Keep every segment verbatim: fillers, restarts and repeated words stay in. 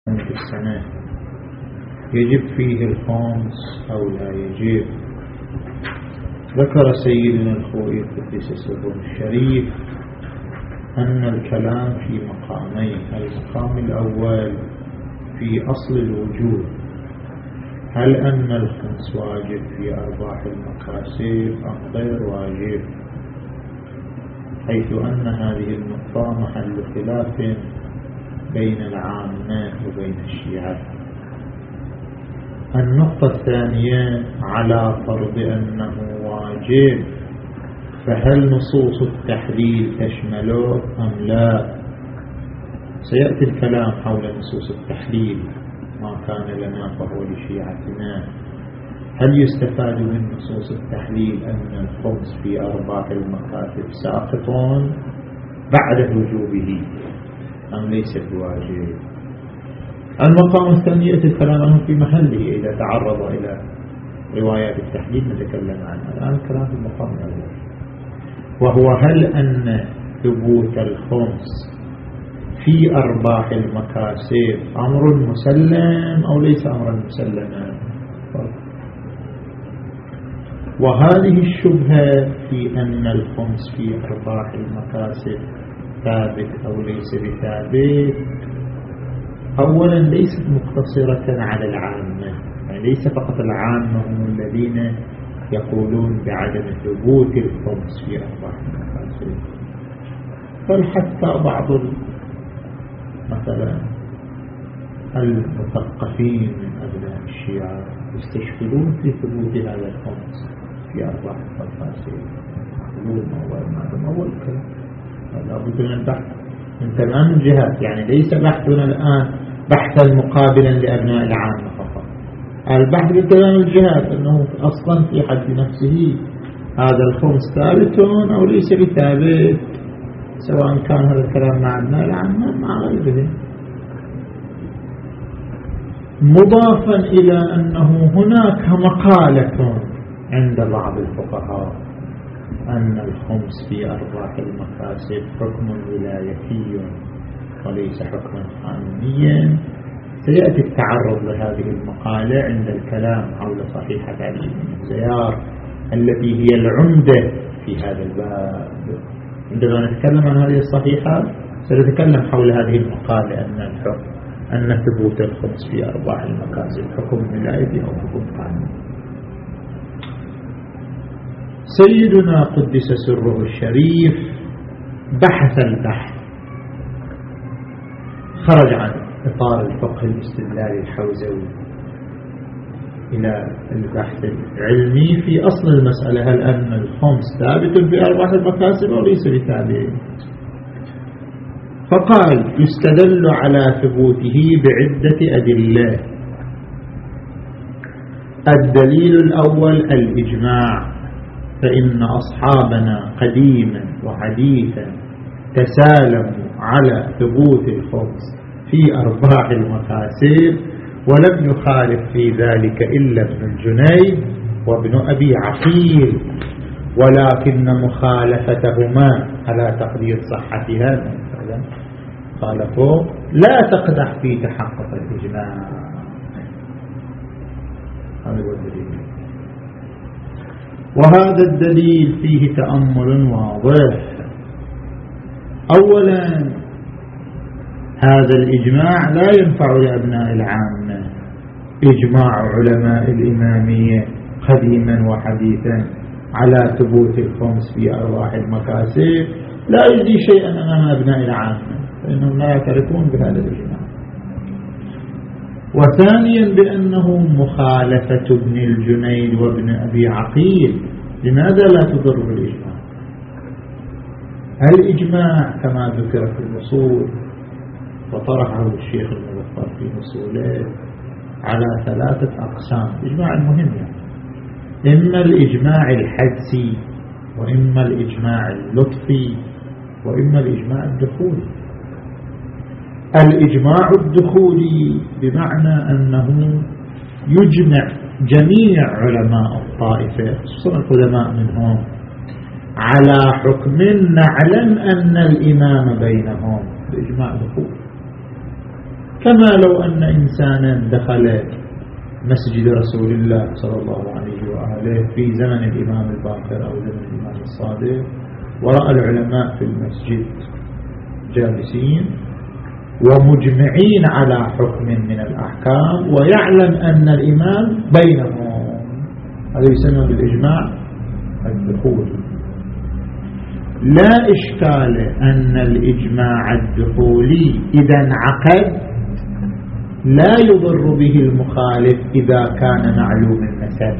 في السنة يجب فيه الخمس أو لا يجب. ذكر سيدنا الخوئي قدس سره الشريف أن الكلام في مقامين: المقام الأول في أصل الوجود، هل أن الخمس واجب في أرباح المكاسب أم غير واجب، حيث أن هذه النقطة محل خلاف بين العامة وبين الشيعة. النقطة الثانية على فرض أنه واجب، فهل نصوص التحليل تشمله أم لا؟ سيأتي الكلام حول نصوص التحليل، ما كان لنا فهو لشيعتنا. هل يستفاد من نصوص التحليل أن الخمس في أرباح المكاسب ساقط بعد وجوبه أم ليس بواجب؟ المقام الثاني يأتي الكلام عنه في محله إذا تعرض إلى روايات التحليل نتكلم عنها. الآن الكلام في المقام الأول، وهو هل أن ثبوت الخمس في أرباح المكاسب أمر مسلم أو ليس أمرا مسلما. وهذه الشبهة في أن الخمس في أرباح المكاسب ثابت أو ليس بثابت أولا ليست مقتصرة على العامة، يعني ليس فقط العامة هم الذين يقولون بعدم ثبوت الخمس في أرباح المكاسب، بل حتى بعض مثلا المثقفين من أبناء الشيعة يستشكلون في ثبوت هذا الخمس في أرباح المكاسب. يقولون ما هو الكلام لا بد من البحث من تمام الجهات، يعني ليس بحثنا الآن بحثا مقابلا لأبناء العامة فقط، البحث من تمام الجهات أنه أصلا في حد نفسه هذا الخمس ثابت أو ليس بثابت، سواء كان هذا الكلام مع أبناء العامة مع غيرهم. مضافا إلى أنه هناك مقالة عند بعض الفقهاء أن الخمس في أرباح المكاسب حكم ولايتي وليس حكما قانونيا. سيأتي التعرض لهذه المقالة عند الكلام حول صحيحة علي بن زيار التي هي العمدة في هذا الباب. عندما نتكلم عن هذه الصحيحة سنتكلم حول هذه المقالة أن الحكم أن ثبوت الخمس في أرباح المكاسب حكم ولايتي أو حكم قانوني. سيدنا قدس سره الشريف بحث البحث، خرج عن إطار الفقه الاستدلالي الحوزوي إلى البحث العلمي في أصل المسألة: هل أن الخمس ثابت في أرباح المكاسب أو ليس بثابت؟ فقال: يستدل على ثبوته بعدة أدلة. الدليل الأول الإجماع، فإن أصحابنا قديما وحديثا تسالموا على ثبوت الخمس في أرباح المكاسب، ولم يخالف في ذلك إلا ابن الجنيد وابن أبي عقيل، ولكن مخالفتهما على تقدير صحتها خالفوا لا تقدح في تحقق الإجماع. هذا هو الدليل، وهذا الدليل فيه تأمل واضح. أولا هذا الإجماع لا ينفع لأبناء العامة، إجماع علماء الإمامية قديما وحديثا على ثبوت الخمس في أرواح المكاسب لا يجدي شيئا أمام أبناء العامة، فإنهم لا يعترفون بهذا الإجماع. وثانيا بأنه مخالفة ابن الجنيد وابن أبي عقيل، لماذا لا تضر بالإجماع؟ الإجماع كما ذكر في الأصول وطرحه الشيخ المظفر في أصوله على ثلاثة أقسام. إجماع المهم يعني إما الإجماع الحدسي، وإما الإجماع اللطفي، وإما الإجماع الدخولي. الإجماع الدخولي بمعنى أنه يجمع جميع علماء الطائفة خصوصا القدماء منهم على حكم نعلم أن الإمام بينهم، بإجماع دخول. كما لو أن إنسانا دخل مسجد رسول الله صلى الله عليه وآله في زمن الإمام الباقر أو زمن الإمام الصادق ورأى العلماء في المسجد جالسين ومجمعين على حكم من الأحكام ويعلم أن الإمام بينهم، هذا يسمى بالإجماع الدخولي. لا إشكال أن الإجماع الدخولي إذا انعقد لا يضر به المخالف إذا كان معلوم النسب.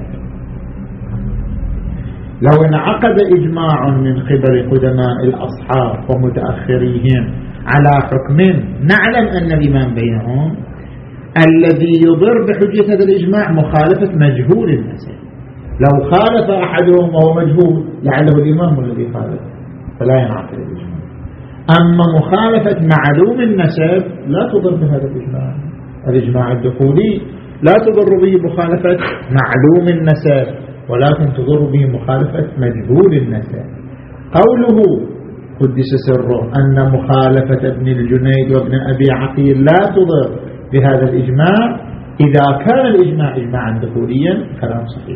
لو انعقد إجماع من قبل قدماء الأصحاب ومتأخريهم على حكم نعلم أن الإمام بينهم، الذي يضر بحجة هذا الإجماع مخالفة مجهول النسب. لو خالف أحدهم وهو مجهول لعله الإمام الذي خالف فلا ينعقد الإجماع. أما مخالفة معلوم النسب لا تضر بهذا الإجماع. الإجماع الدخولي لا تضر به مخالفة معلوم النسب ولكن تضر به مخالفة مجهول النسب. قوله قدس سره أن مخالفة ابن الجنيد وابن أبي عقيل لا تضر بهذا الإجماع إذا كان الإجماع إجماعا دخوليا كلام صحيح.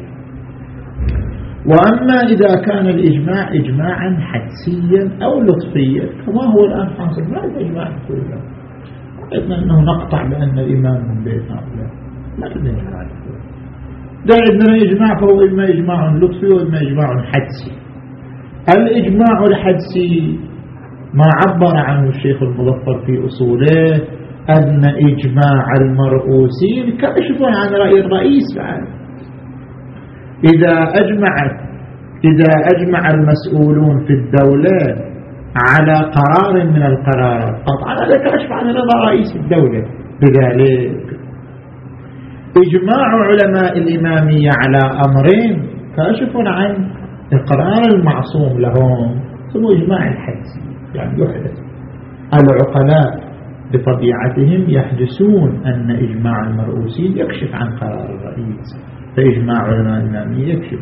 وأما إذا كان الإجماع إجماعا حدسيا أو لطفيا كما هو الآن حاصل، ما الإجماع دخوليا قلنا أنه نقطع بأن الإمام من بيت هؤلاء، لا بدنا إجماع دخولي. ده عندنا إجماع فهو إما إجماع لطفي وإما إجماع حدسي. الإجماع الحدسي ما عبر عنه الشيخ المظفر في أصوله أن إجماع المرؤوسين كشف عن رأي الرئيس بعد. إذا أجمعت إذا أجمع المسؤولون في الدولة على قرار من القرارات قطعا هذا كشف عن رضا رئيس الدولة بذلك. إجماع علماء الإمامية على أمرين كاشف عن إقرار المعصوم لهم ثم إجماع الحدسي يعني يحدث. العقلاء بطبيعتهم يحدثون أن إجماع المرؤوسين يكشف عن قرار الرئيس، فإجماع علماء الإمامية يكشف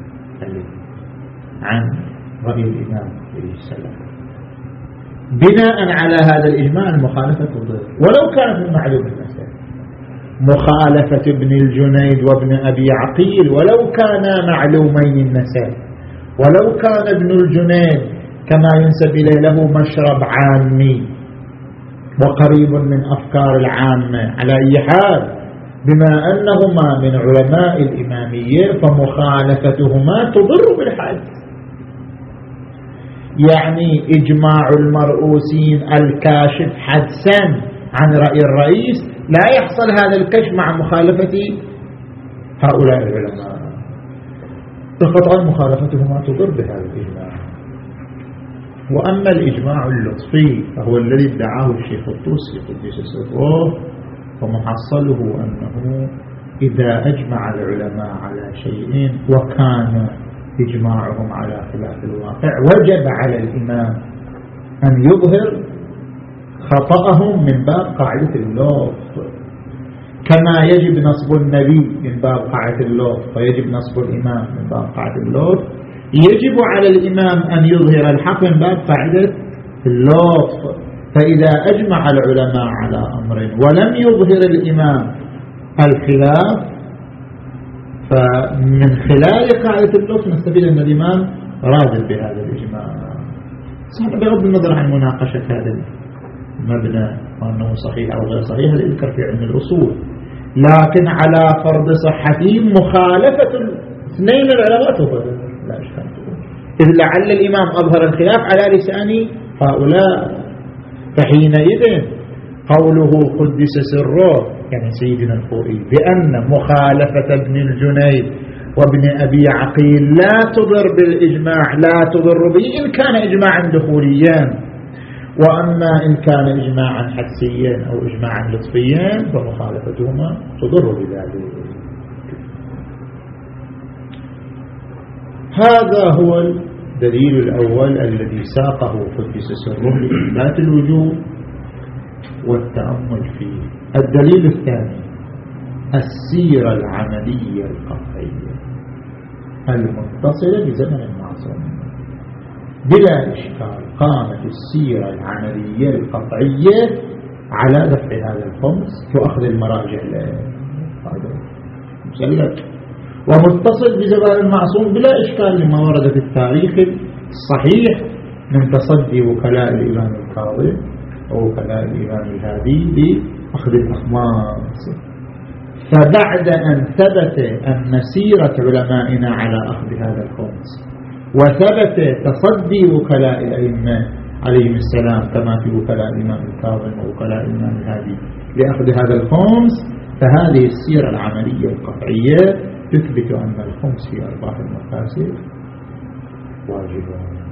عن رأي الإمام عليه السلام. بناء على هذا الإجماع المخالفة تضر ولو كانت من معلوم النسب. مخالفة ابن الجنيد وابن أبي عقيل ولو كانا معلومين النسب، ولو كان ابن الجنيد كما ينسب إليه له مشرب عامي وقريب من أفكار العامة، على أي حال بما أنهما من علماء الإمامية فمخالفتهما تضر بالحد. يعني إجماع المرؤوسين الكاشف حدسا عن رأي الرئيس لا يحصل هذا الكشف مع مخالفة هؤلاء العلماء، فقطعا مخالفتهما تضر بهذا الإجماع. وأما الإجماع اللطفي فهو الذي ادعاه الشيخ الطوسي قدس سره، فمحصله أنه إذا أجمع العلماء على شيء وكان إجماعهم على خلاف الواقع وجب على الإمام أن يظهر خطأهم من باب قاعدة اللطف، كما يجب نصب النبي من باب قاعدة اللطف ويجب نصب الإمام من باب قاعدة اللطف. يجب على الإمام أن يظهر الحق من باب قاعدة اللطف. فإذا أجمع العلماء على أمر ولم يظهر الإمام الخلاف فمن خلال قاعدة اللطف نستفيد أن الإمام راضي بهذا الإجماع. صحيح بغض النظر عن مناقشة هذا المبنى وأنه صحيح أو غير صحيح هذا يذكر في علم الأصول، لكن على فرض صحته مخالفة اثنين العلماء تفضل لا إشكال، إذ لعل الإمام أظهر الخلاف على لسان هؤلاء، فحينئذ قوله قدس سره يعني سيدنا الخوئي بأن مخالفة ابن الجنيد وابن أبي عقيل لا تضر بالإجماع لا تضر به إن كان إجماعا دخوليا، وأما إن كان إجماعا حدسيا أو إجماعا لطفيا فمخالفتهما تضر بذلك. هذا هو الدليل الأول الذي ساقه قدس سره لإثبات الوجوب والتأمل فيه. الدليل الثاني السيرة العملية القطعية المتصلة بزمن المعصوم. بلا إشكال قامت السيرة العملية القطعية على دفع هذا الخمس وأخذ المراجع مسلك ومتصل بزمان المعصوم بلا إشكال لما ورد في التاريخ الصحيح من تصدي وكلاء الإمام الكاظم أو وكلاء الإمام الهادي لأخذ الأخماس. فبعد أن ثبت أن سيرة علمائنا على أخذ هذا الخمس وثبت تصدي وكلاء الأئمة عليهم السلام كما في وكلاء الإمام الكاظم ووكلاء الإمام الهادي لأخذ هذا الخمس، فهذه السيرة العملية القطعية تثبت أن الخمس في أرباح المكاسب واجب.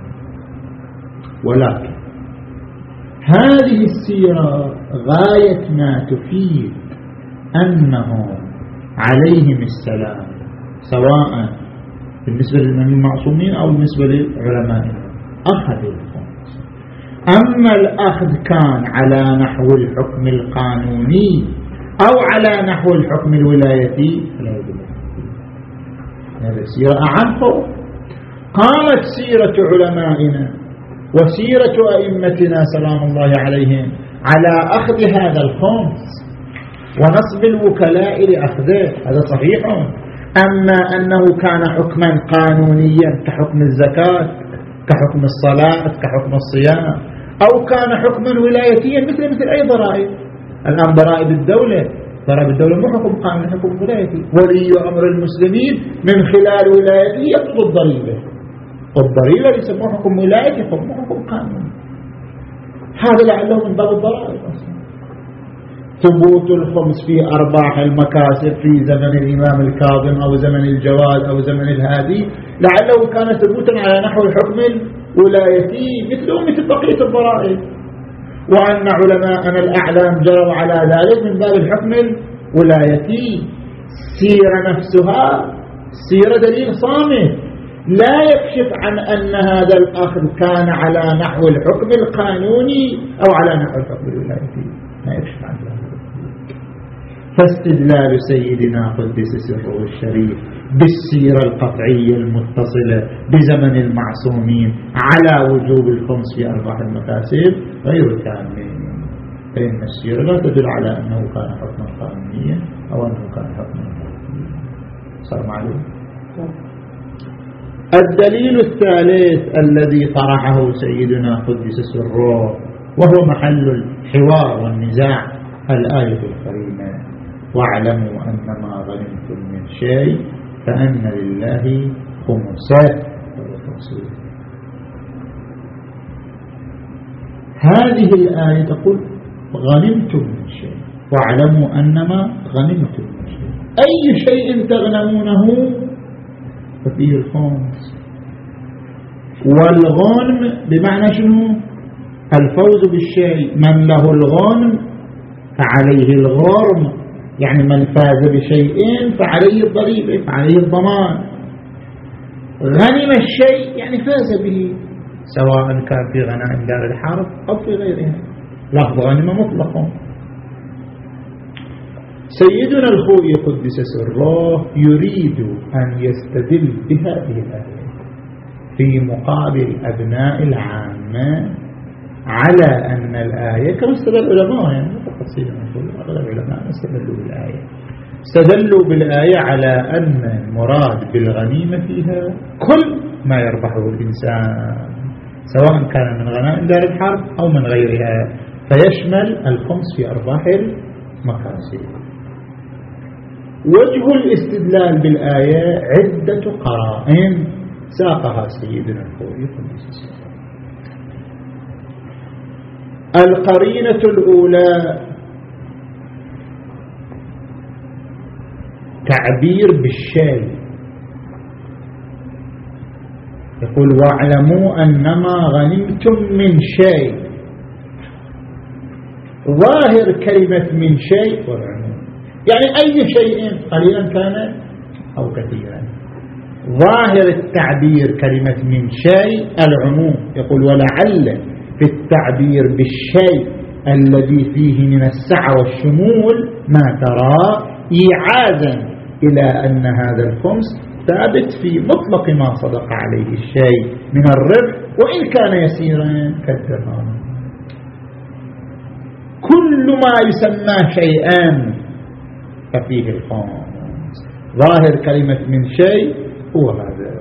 ولكن هذه السيرة غاية ما تفيد أنهم عليهم السلام سواء بالنسبة للمعصومين أو بالنسبة للعلماء أخذوا الخمس. أما الأخذ كان على نحو الحكم القانوني أو على نحو الحكم الولايتي فلا يدل. هذه السيرة أعم فوق. قامت سيرة علمائنا وسيرة أئمتنا سلام الله عليهم على أخذ هذا الخمس ونصب الوكلاء لأخذه، هذا صحيح. أما أنه كان حكما قانونيا كحكم الزكاة كحكم الصلاة كحكم الصيام أو كان حكما ولايتيا مثل مثل أي ضرائب. الآن ضرائب الدولة ضرائب الدولة مو حكم قانوني، حكم ولايتي. ولي أمر المسلمين من خلال ولايته يقضي الضريبة، والضريبة يسموه حكم ولايتي حكم حكم قانوني. هذا لعله من باب الضرائب أصلا. ثبوت الخمس في أرباح المكاسب في زمن الإمام الكاظم أو زمن الجواد أو زمن الهادي لعله كان ثبوتا على نحو الحكم الولايتي مثله مثل بقية الضرائب، وأن علماءنا الأعلام جروا على ذلك من باب الحكم الولايتي. السيرة نفسها سيرة دليل صامت لا يكشف عن أن هذا الأخذ كان على نحو الحكم القانوني أو على نحو الحكم الولايتي، لا يكشف عن ذلك. فاستدلال سيدنا قدس سره الشريف بالسيرة القطعية المتصلة بزمن المعصومين على وجوب الخمس في أرباح المكاسب غير كامل، فإن السيرة لا تدل على أنه كان حكما قانونيا أو أنه كان حكما قانونيا. صار معلوم. الدليل الثالث الذي طرحه سيدنا قدس سره وهو محل الحوار والنزاع الآية الكريمة: واعلموا أن ما غنمتم من شيء فأن لله خمسه. هذه الآية تقول غنمتم من شيء، واعلموا أن ما غنمتم من شيء. أي شيء تغنمونه ففيه الخمس. والغنم بمعنى شنو؟ الفوز بالشيء. من له الغنم فعليه الغرم، يعني من فاز بشيء فعليه الضريبة فعليه الضمان. غنم الشيء يعني فاز به، سواء كان في غنائم دار الحرب أو في غيرها. لفظ غنم مطلق. سيدنا الخوئي قدس سره يريد أن يستدل بهذه الآية في مقابل أبناء العامة على أن الآية كما استدل العلماء، يعني فقط سيدنا الخوئي أغلب العلماء استدلوا بالآية استدلوا بالآية على أن المراد بالغنيمة فيها كل ما يربحه الإنسان، سواء كان من غنائم دار الحرب أو من غيرها، فيشمل الخمس في أرباح المكاسب. وجه الاستدلال بالآية عدة قرائن ساقها سيدنا الخوئي. القرينة الأولى تعبير بالشيء، يقول واعلموا أنما غنمتم من شيء. ظاهر كلمة من شيء والعموم، يعني أي شيء قليلا كان أو كثيرا. ظاهر التعبير كلمة من شيء العموم، يقول ولعل في التعبير بالشيء الذي فيه من السعة والشمول ما ترى إيعازا إلى أن هذا الخمس ثابت في مطلق ما صدق عليه الشيء من الربح وإن كان يسيرا كالدرهم. كل ما يسمى شيئا ففيه الخامس. ظاهر كلمة من شيء هو هذا.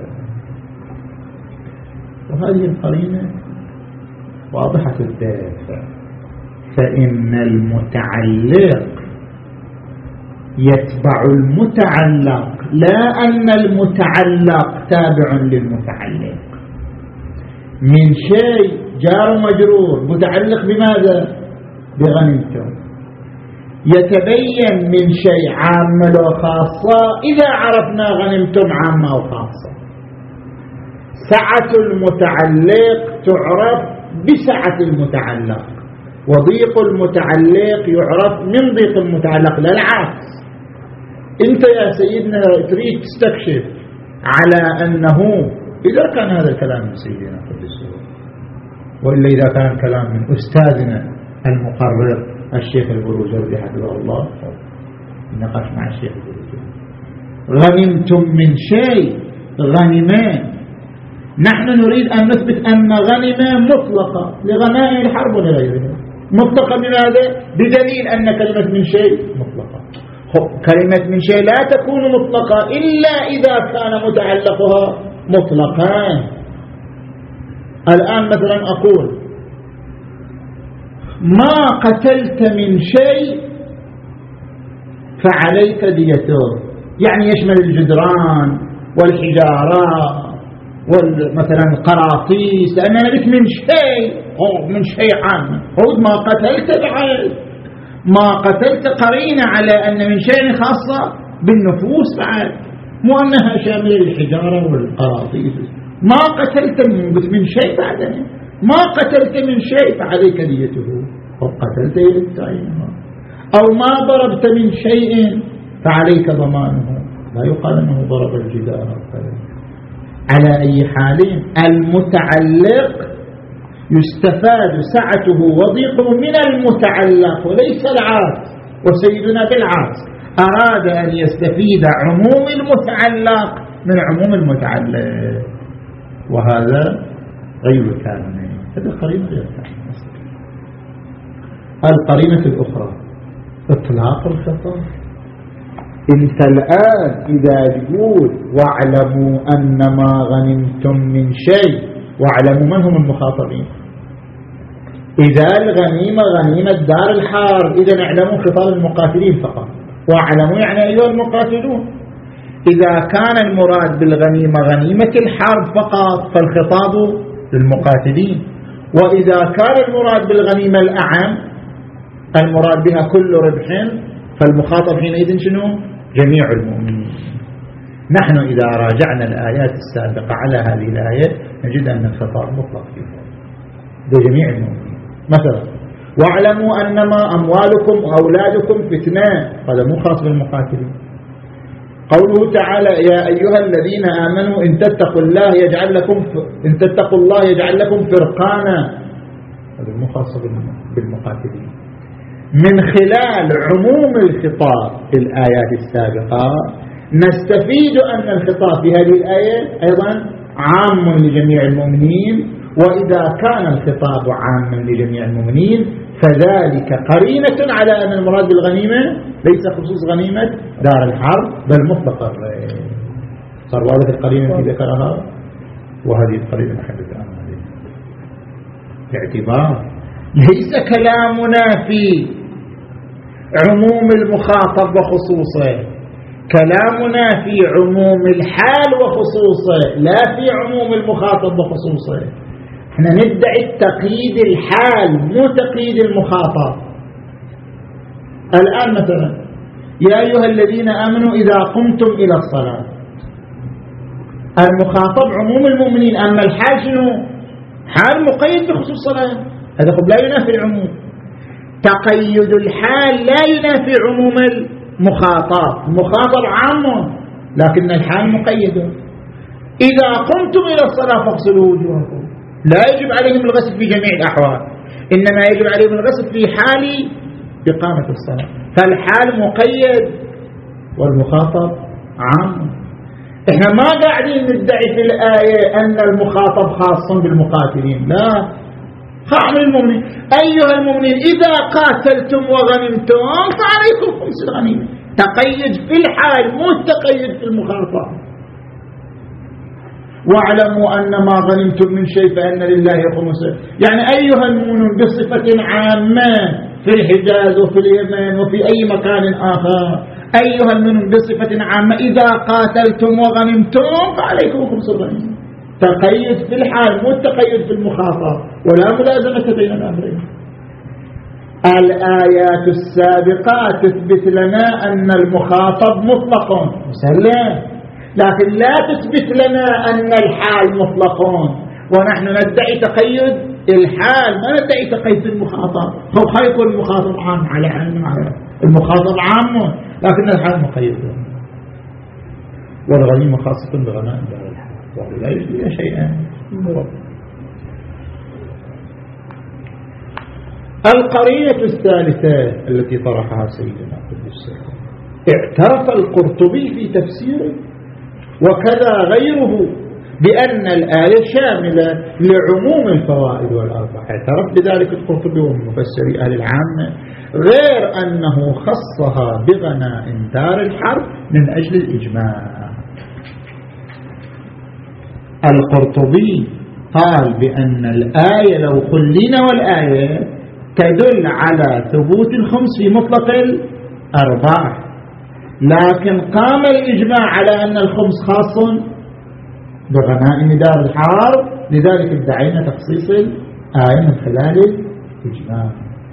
وهذه القرينة واضحة الدافع. فإن المتعلق يتبع المتعلق، لا أن المتعلق تابع للمتعلق. من شيء جار مجرور متعلق بماذا؟ بغنمتم. يتبين من شيء عامة وخاصة إذا عرفنا غنمتم عامة وخاصة. سعة المتعلق تعرف بسعة المتعلق، وضيق المتعلق يعرف من ضيق المتعلق، لا العكس. انت يا سيدنا تريد تستكشف على أنه إذا كان هذا الكلام من سيدنا قدسه، وإلا إذا كان كلام من أستاذنا المقرر الشيخ البروجردي حفظه الله، نقاش مع الشيخ البروجردي. غنمتم من شيء، غنمان، نحن نريد أن نثبت أن غنمة مطلقة لغنائم الحرب ولغيرها. مطلقة بماذا؟ بدليل أن كلمة من شيء مطلقة. كلمة من شيء لا تكون مطلقة إلا إذا كان متعلقها مطلقان. الآن مثلا أقول ما قتلت من شيء فعليك ديته، يعني يشمل الجدران والحجارات ومثلا القراطيس، لأننا بك من شيء من شيء عام. ما قتلت بعد ما قتلت قرينة على أن من شيء خاصة بالنفوس بعد، مو أنها شاملة الحجارة والقراطيس. ما قتلت من شيء بعد، ما قتلت من شيء فعليك ديته، أو قتلت للتعيين، أو ما ضربت من شيء فعليك ضمانه، لا يقال أنه ضرب الجدار. على أي حال المتعلق يستفاد سعته وضيقه من المتعلق وليس العكس. وسيدنا بالعكس أراد أن يستفيد عموم المتعلق من عموم المتعلق، وهذا غير كامل. هذا قرينة غير كامل. القرينة الأخرى إطلاق الخطاب. انت الآن إذا تقول واعلموا أن ما غنمتم من شيء، واعلموا من هم المخاطبين. إذا الغنيمة غنيمة دار الحرب، إذا اعلموا خطاب المقاتلين فقط. واعلموا يعني أيها المقاتلون. إذا كان المراد بالغنيمة غنيمة الحرب فقط فالخطاب للمقاتلين. وإذا كان المراد بالغنيمة الأعم المراد بها كل ربح فالمخاطب حينئذ شنو؟ جميع المؤمنين. نحن إذا راجعنا الآيات السابقة على هذه الآية نجد أن الخطاب مطلق فيها بجميع المؤمنين. مثلا واعلموا أنما أموالكم وأولادكم فتنة، هذا مو خاص بالمقاتلين. قوله تعالى يا أيها الذين آمنوا إن تتقوا الله يجعل لكم إن تتقوا الله يجعل لكم فرقانا، هذا مو خاص بالمقاتلين. من خلال عموم الخطاب في الآيات السابقة نستفيد أن الخطاب في هذه الآية أيضا عام لجميع المؤمنين. وإذا كان الخطاب عاما لجميع المؤمنين فذلك قرينة على أن المراد بالغنيمة ليس خصوص غنيمة دار الحرب بل مطلقا. صار واضح القرينة التي ذكرها، وهذه القرينة نحدث عنها باعتبار ليس كلامنا في عموم المخاطب وخصوصه، كلامنا في عموم الحال وخصوصه لا في عموم المخاطب وخصوصه. احنا ندعي تقييد الحال مو تقييد المخاطب. الآن مثلا يا أيها الذين آمنوا إذا قمتم إلى الصلاة، المخاطب عموم المؤمنين، أما الحال شنو؟ حال مقيد بخصوص الصلاة، هذا خب لا ينافي العموم. تقيد الحال لا ينافي عموم المخاطب. المخاطب عام لكن الحال مقيد. إذا قمتم إلى الصلاة فاغسلوا وجوهكم، لا يجب عليهم الغسل في جميع الأحوال، إنما يجب عليهم الغسل في حال إقامة الصلاة. فالحال مقيد والمخاطب عام. إحنا ما قاعدين ندعي في الآية أن المخاطب خاص بالمقاتلين، لا، خاعم المؤمنين أيها المؤمنين إذا قاتلتم وغنمتم فعليكم خمس الغنيمة. تقيد في الحال مو تقيد في المخاطبة. واعلموا أن ما غنمتم من شيء فإن لله خمسه. يعني أيها المؤمنون بصفة عامة في الحجاز وفي اليمن وفي أي مكان آخر، أيها المؤمنون بصفة عامة إذا قاتلتم وغنمتم فعليكم خمس الغنيمة. تقيد في الحال مو تقيد في المخاطبة ولا ملازمة بين الأمرين. الآيات السابقة تثبت لنا أن المخاطب مطلق مسلم، لكن لا تثبت لنا أن الحال مطلق، ونحن ندعي تقيد الحال ما ندعي تقيد المخاطب. هو خيط المخاطب عام على علم المخاطب عام، لكن الحال مقيد، والغنيمة خاصة بغناء دار الحال ولا يجري شيئا. القرينة الثالثة التي طرحها سيدنا قدس اعترف القرطبي في تفسيره وكذا غيره بأن الآية شاملة لعموم الفوائد والأرباح. اعترف بذلك القرطبي ومفسري أهل العامة، غير أنه خصها بغناء دار الحرب من أجل الإجماع. القرطبي قال بأن الآية لو خلينا والآية تدل على ثبوت الخمس في مطلق الأرباح، لكن قام الإجماع على أن الخمس خاص بغنائم دار الحرب، لذلك ادعينا تخصيص الآية من خلال الإجماع.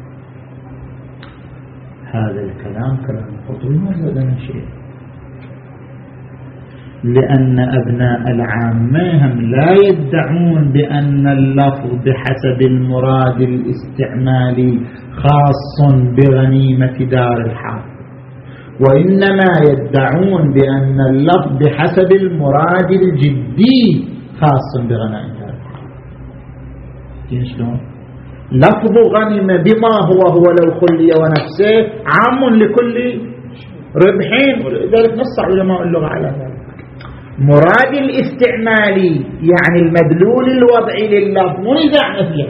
هذا الكلام كلام القرطبي ما زادنا شيء، لأن أبناء العامة هم لا يدعون بأن اللفظ بحسب المراد الاستعمالي خاص بغنيمة دار الحرب، وإنما يدعون بأن اللفظ بحسب المراد الجدي خاص بغنائم دار الحرب. شلون؟ لفظ غنم بما هو هو لو خلي ونفسه عام لكل ربحين، ولذلك نص علماء اللغة على ذلك. مراد الاستعمالي يعني المدلول الوضعي لللفظ مو نزاعنا فيه،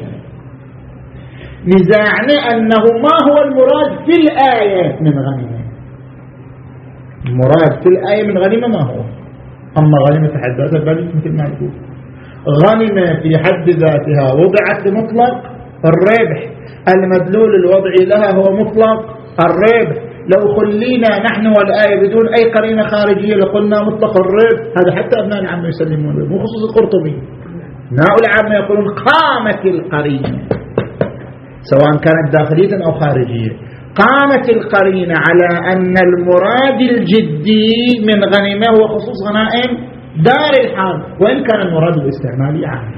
نزاعنا أنه ما هو المراد في الآية من غنيمة. المراد في الآية من غنيمة ما هو؟ أما غنيمة في حد ذاتها بل مثل ما نقول غنيمة في حد ذاتها وضعت لمطلق الربح، المدلول الوضعي لها هو مطلق الربح. لو خلينا نحن والآية بدون أي قرينة خارجية لقلنا مطلق الربح. هذا حتى أبناء العامة يسلمون به، مو خصوص القرطبي. أبناء العامة يقولون قامت القرينة سواء كانت داخلية أو خارجية، قامت القرينة على أن المراد الجدي من غنيمة هو خصوص غنائم دار الحرب، وإن كان المراد الاستعمالي عام.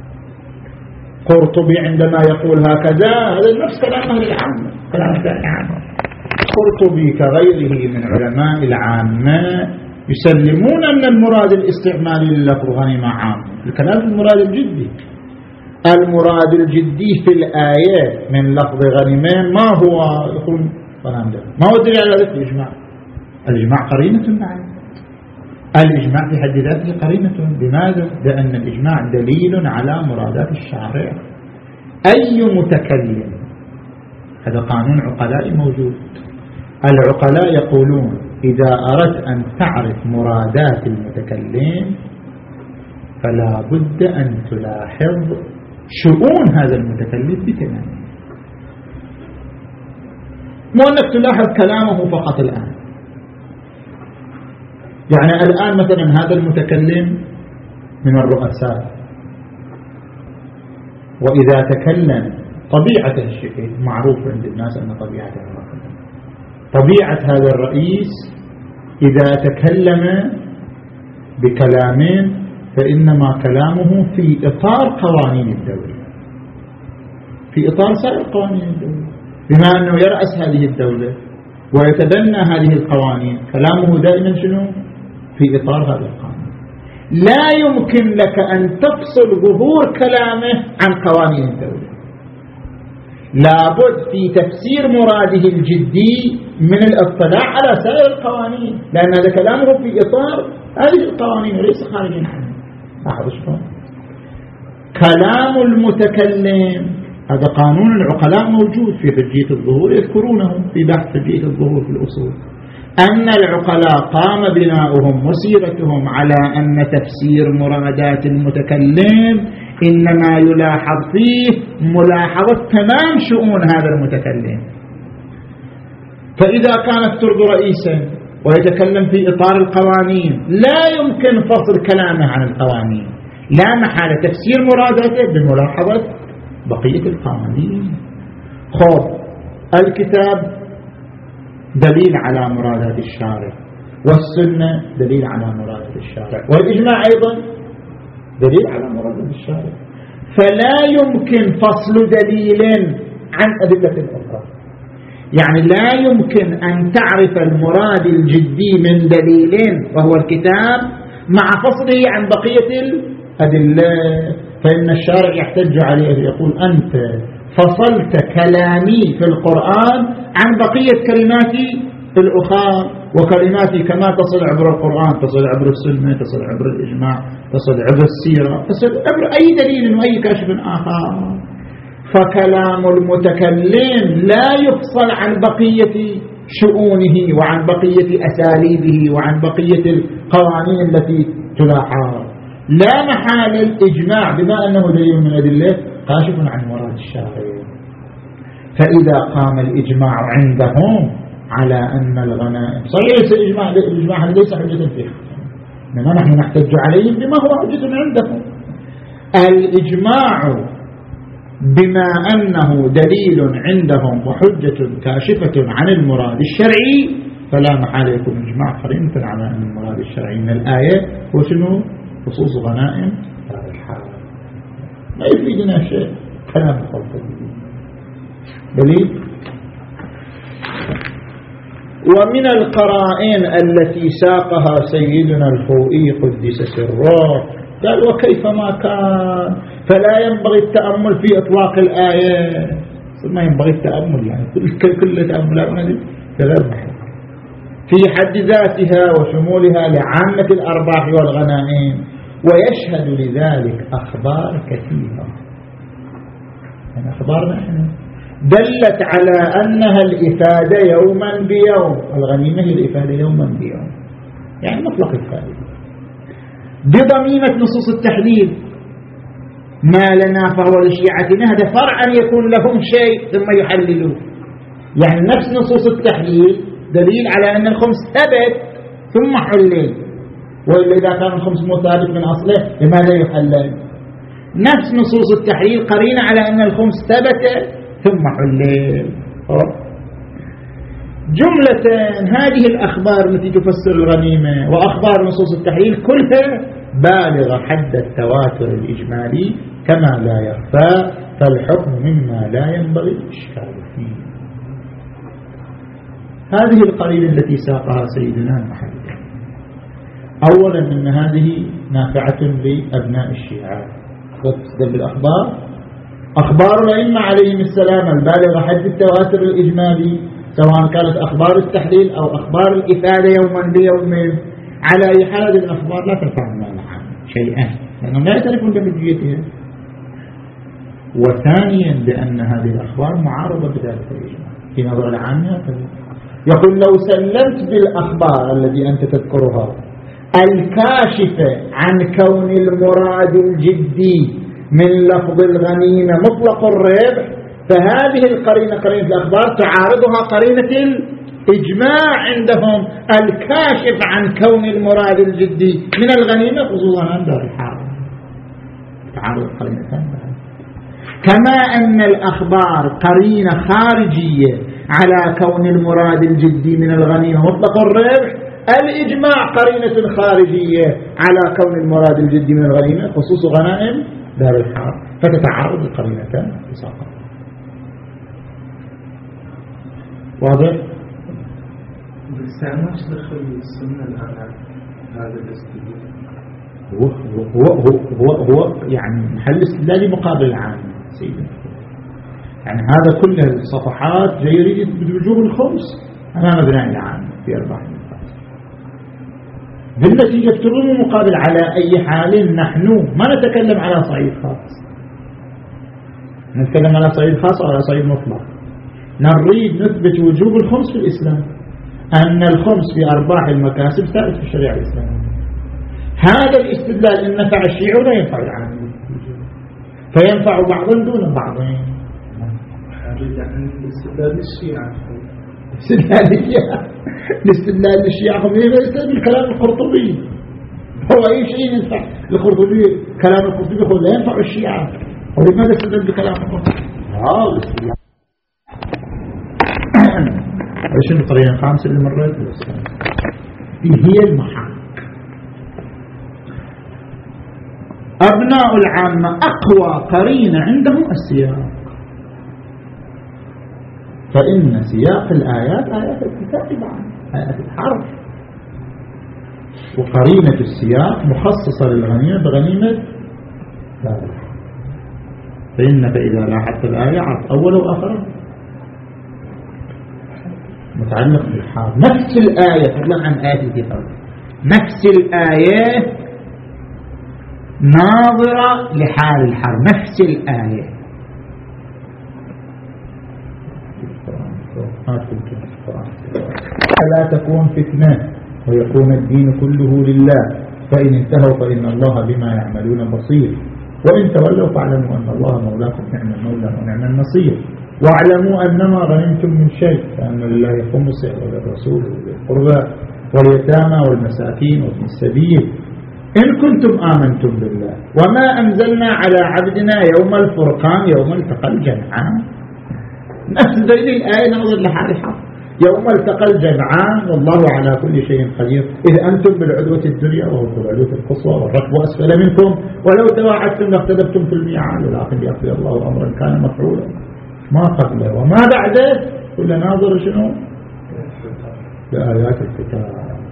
قرطبي عندما يقول هكذا هذا نفس كلام أهل العامة، كلام أهل العامة. قرطبي كغيره من علماء العامة يسلمون أن المراد الاستعمالي للفظ غنيمة عام، الكلام المراد الجدي. المراد الجدي في الآية من لفظ غنيمة ما هو يقول ما هو الدليل على ذلك؟ الإجماع. الإجماع قرينة معه، الإجماع في حد ذاته قرينة. لماذا؟ لأن الإجماع دليل على مرادات الشارع. أي متكلم، هذا قانون عقلاء موجود، العقلاء يقولون إذا أردت أن تعرف مرادات المتكلم فلا بد أن تلاحظ شؤون هذا المتكلم بكلامه، مو أنك تلاحظ كلامه فقط. الآن يعني الآن مثلا هذا المتكلم من الرؤساء، وإذا تكلم طبيعة الشيء معروف عند الناس أن طبيعته طبيعة هذا الرئيس إذا تكلم بكلام فإنما كلامه في إطار قوانين الدولة، في إطار سائر قوانين الدولة، بما أنه يرأس هذه الدولة ويتبنى هذه القوانين، كلامه دائما شنو؟ في إطار هذا القانون. لا يمكن لك أن تفصل ظهور كلامه عن قوانين الدولة، لابد في تفسير مراده الجدي من الاطلاع على سائر القوانين، لأن هذا كلامه في إطار هذه القوانين وليس خارج عنها. لاحظوا شلون كلام المتكلم هذا قانون العقلاء موجود في حجية الظهور، يذكرونه في بحث حجية الظهور في الأصول، أن العقلاء قام بناؤهم وسيرتهم على أن تفسير مرادات المتكلم إنما يلاحظ فيه ملاحظة تمام شؤون هذا المتكلم. فإذا كان الترد رئيسا ويتكلم في إطار القوانين لا يمكن فصل كلامه عن القوانين، لا محالة تفسير مراداته بملاحظة بقية القوانين. خب الكتاب دليل على مرادات الشارع، والسنة دليل على مرادات الشارع، والإجماع أيضا دليل على مرادات الشارع، فلا يمكن فصل دليل عن أدلة أخرى. يعني لا يمكن أن تعرف المراد الجدي من دليل وهو الكتاب مع فصله عن بقية الأدلة، فإن الشارع يحتج عليه يقول أنت فصلت كلامي في القرآن عن بقية كلماتي الأخرى، وكلماتي كما تصل عبر القرآن تصل عبر السنة، تصل عبر الإجماع، تصل عبر السيرة، تصل عبر أي دليل وأي كاشف آخر. فكلام المتكلم لا يفصل عن بقية شؤونه وعن بقية أساليبه وعن بقية القوانين التي تلاحظ. لا محال الإجماع بما أنه دليل من أدلة كاشف عن مراد الشارع. فإذا قام الإجماع عندهم على أن الغنائم صحيح الإجماع الإجماع ليس حجة فيه، إنما نحن نحتج عليهم بما هو حجة عندهم. الإجماع بما أنه دليل عندهم وحجة كاشفة عن المراد الشرعي فلا محال يكون إجماع قرينة على أن المراد الشرعي من الآية وشنو خصوص غنائم هذا الحال. ما يفيدنا شيء كلام الخلق دليل. ومن القرائن التي ساقها سيدنا الخوئي قدس سره قال وكيف ما كان فلا ينبغي التأمل في إطلاق الآية، ما ينبغي التأمل يعني كل كل تأمل في حد ذاتها وشمولها لعامة الأرباح والغنائم، ويشهد لذلك أخبار كثيرة. يعني أخبارنا إحنا دلت على أنها الإفادة يوما بيوم، الغنيمة هي الإفادة يوما بيوم يعني مطلق الفائدة بضميمة نصوص التحليل. ما لنا فهو لشيعتنا، هذا فرع أن يكون لهم شيء ثم يحللوه. يعني نفس نصوص التحليل دليل على أن الخمس ثبت ثم حلل، وإلا إذا كان الخمس مو ثابت من أصله لماذا يحلل؟ نفس نصوص التحليل قرينة على أن الخمس ثبت ثم حلل. جملة هذه الأخبار التي تفسر الغنيمة وأخبار نصوص التحليل كلها بالغ حد التواتر الإجمالي كما لا يخفى، فالحكم مما لا ينبغي الإشكال فيه. هذه القرينة التي ساقها سيدنا محمد أولا أن هذه نافعة لأبناء الشيعة تستدل بالأخبار، أخبار الأئمة عليهم السلام البالغة حد التواتر الإجمالي سواء كانت أخبار التحليل أو أخبار الإفادة يوما بيوم. على أي حال هذه الأخبار لا تفهمنا شيئا لأنهم لا يعترفون بحجيتها. وثانيا بأن هذه الأخبار معارضة بذلك الإجماع في نظر العامة. يقول لو سلمت بالأخبار التي أنت تذكرها الكاشفة عن كون المراد الجدي من لفظ الغنيمة مطلق الربح، فهذه القرينة قرينة الأخبار تعارضها قرينة الإجماع عندهم الكاشف عن كون المراد الجدي من الغنيمة خصوصا عند الحرب. تعارض قرينتان. كما أن الأخبار قرينة خارجية على كون المراد الجدي من الغنيمة مطلق الربح، الإجماع قرينة خارجية على كون المراد الجدي من الغنيمة خصوص غنائم دار الحرب، فتتعارض القرينتان بساقط. واضح؟ بس ماش دخل السنة الآن هذا الاستدلال هو هو هو هو, هو يعني محل استدلالي مقابل العام سيدنا. يعني هذا كل الصفحات جاي يريد بوجوب الخمس أمام أبناء العام في أربع نقاط. بالنتيجة افترضوا مقابل على أي حال نحن ما نتكلم على صعيد خاص، نتكلم على صعيد خاص أو على صعيد مطلق. نريد نثبت وجوب الخمس في الإسلام، أن الخمس في أرباح المكاسب ثابت في الشريعة الإسلامية. هذا الاستدلال إن نفع الشيعة ولا ينفع العام، فينفع بعضا دون بعضين. الاستدلال للشيعة الاستدلال للشيعة الاستدلال للشيعة هم يستدل كلام القرطبي، هو أي شيء ينفع القرطبي، كلام القرطبي هو لا ينفع الشيعة، ولماذا استدل بكلام القرطبي؟ اه الاستدلال. ايش القرينة الخامسة اللي مرت؟ هي المحاك. أبناء العامة أقوى قرينة عندهم السياق، فإن سياق الآيات آيات الكتاب طبعا آيات الحرب، وقرينة السياق مخصصة للغنيمة بغنيمة لا، فإنك إذا لاحظت الآية عرض أول وآخر متعلق بالحرب. نفس الآية فضلا عن آية الكتاب، نفس الآية ناظرة لحال الحرب، نفس الآية. فلا تكون فتنة ويكون الدين كله لله، فإن انتهوا فإن الله بما يعملون بصير، وإن تولوا فاعلموا أن الله مولاكم نعم المولى ونعم النصير، واعلموا أنما غنمتم من شيء فأن لله خمسه وللرسول وللقربى واليتامى والمساكين وابن السبيل إن كنتم آمنتم بالله وما أنزلنا على عبدنا يوم الفرقان يوم التقى الجمعان. نفس ذي الآية نظر لحال الحق، يوم التقى الجمعان والله على كل شيء قدير، إذ أنتم بالعدوة الدنيا وهم بالعدوة القصوى والركب أسفل منكم ولو تواعدتم لاختلفتم في الميعاد ولكن يقضي الله أمرا كان مفعولا ما قبله وما بعده كل ناظر شنو لآيات الكتاب.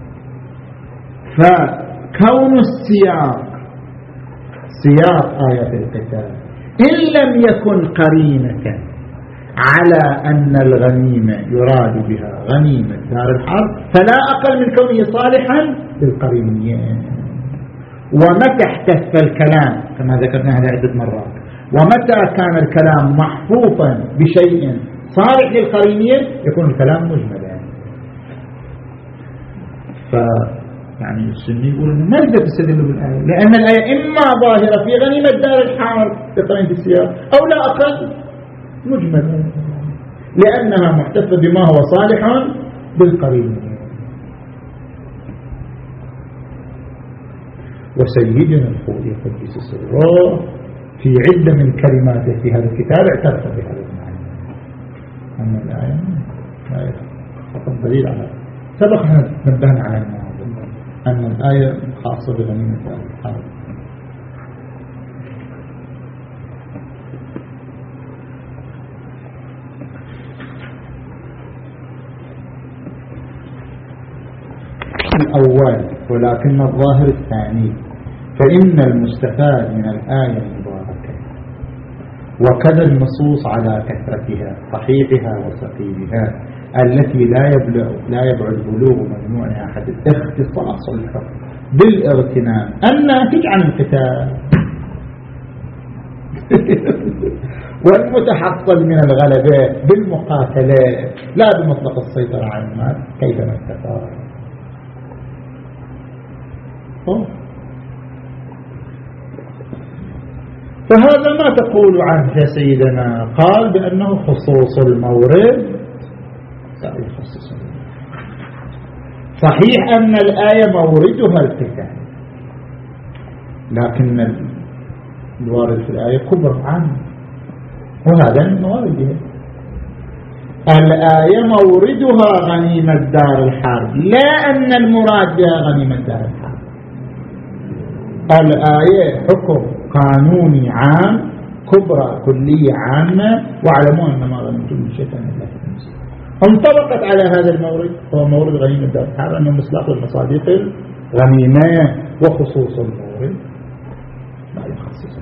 فكون السياق سياق آيات الكتاب إن لم يكن قرينة على أن الغنيمة يراد بها غنيمة دار الحرب فلا أقل من كونه صالحا للقرينيين. ومتى احتف الكلام كما ذكرنا هذا عدة مرات، ومتى كان الكلام محفوفا بشيء صالح للقرينيين يكون الكلام مجملا. ف يعني السني يقول إنه ما يقدر تستدل بالآية، لأن الآية إما ظاهرة في غنيمة دار الحرب بقرينة السياق أو لا أقل مجملا، لأنها محتفة بما هو صالح بالقرينيين. وسيدنا الخوئي قدس سره في عدة من كلماته في هذا الكتاب اعترف بهذا المعنى، أن الآية لا فقط دليل على سبق أن نبهنا على المعنى أن الآية خاصة بغنيمة الحرب. الأول ولكن الظاهر الثاني، فإن المستفاد من الآية المباركة وكذا النصوص على كثرتها صحيحها وسقيمها التي لا يبلغ لا يبعد بلوغ مجموعها حتى اختصاص الحكم بالاغتنام الناتج عن القتال والمتحصل من الغلبات بالمقاتلات لا بمطلق السيطرة على المال كيفما استطاع. فهذا ما تقول عنه يا سيدنا؟ قال بأنه خصوص المورد. صحيح أن الآية موردها القتال، لكن الوارد في الآية كبر عنه، وهذا من موردها. الآية موردها غنيمة دار الحرب، لا أن المراد بها غنيمة دار الحرب. الآية حكم قانوني عام كبرى كلية عامة، واعلموا أن ما غنمتم من شيء فإن الله خمسه. انطبقت على هذا المورد، هو مورد غنيمة دار الحرب، أنه مصداق المصادق الغنيمة، وخصوص المورد لا يخصص.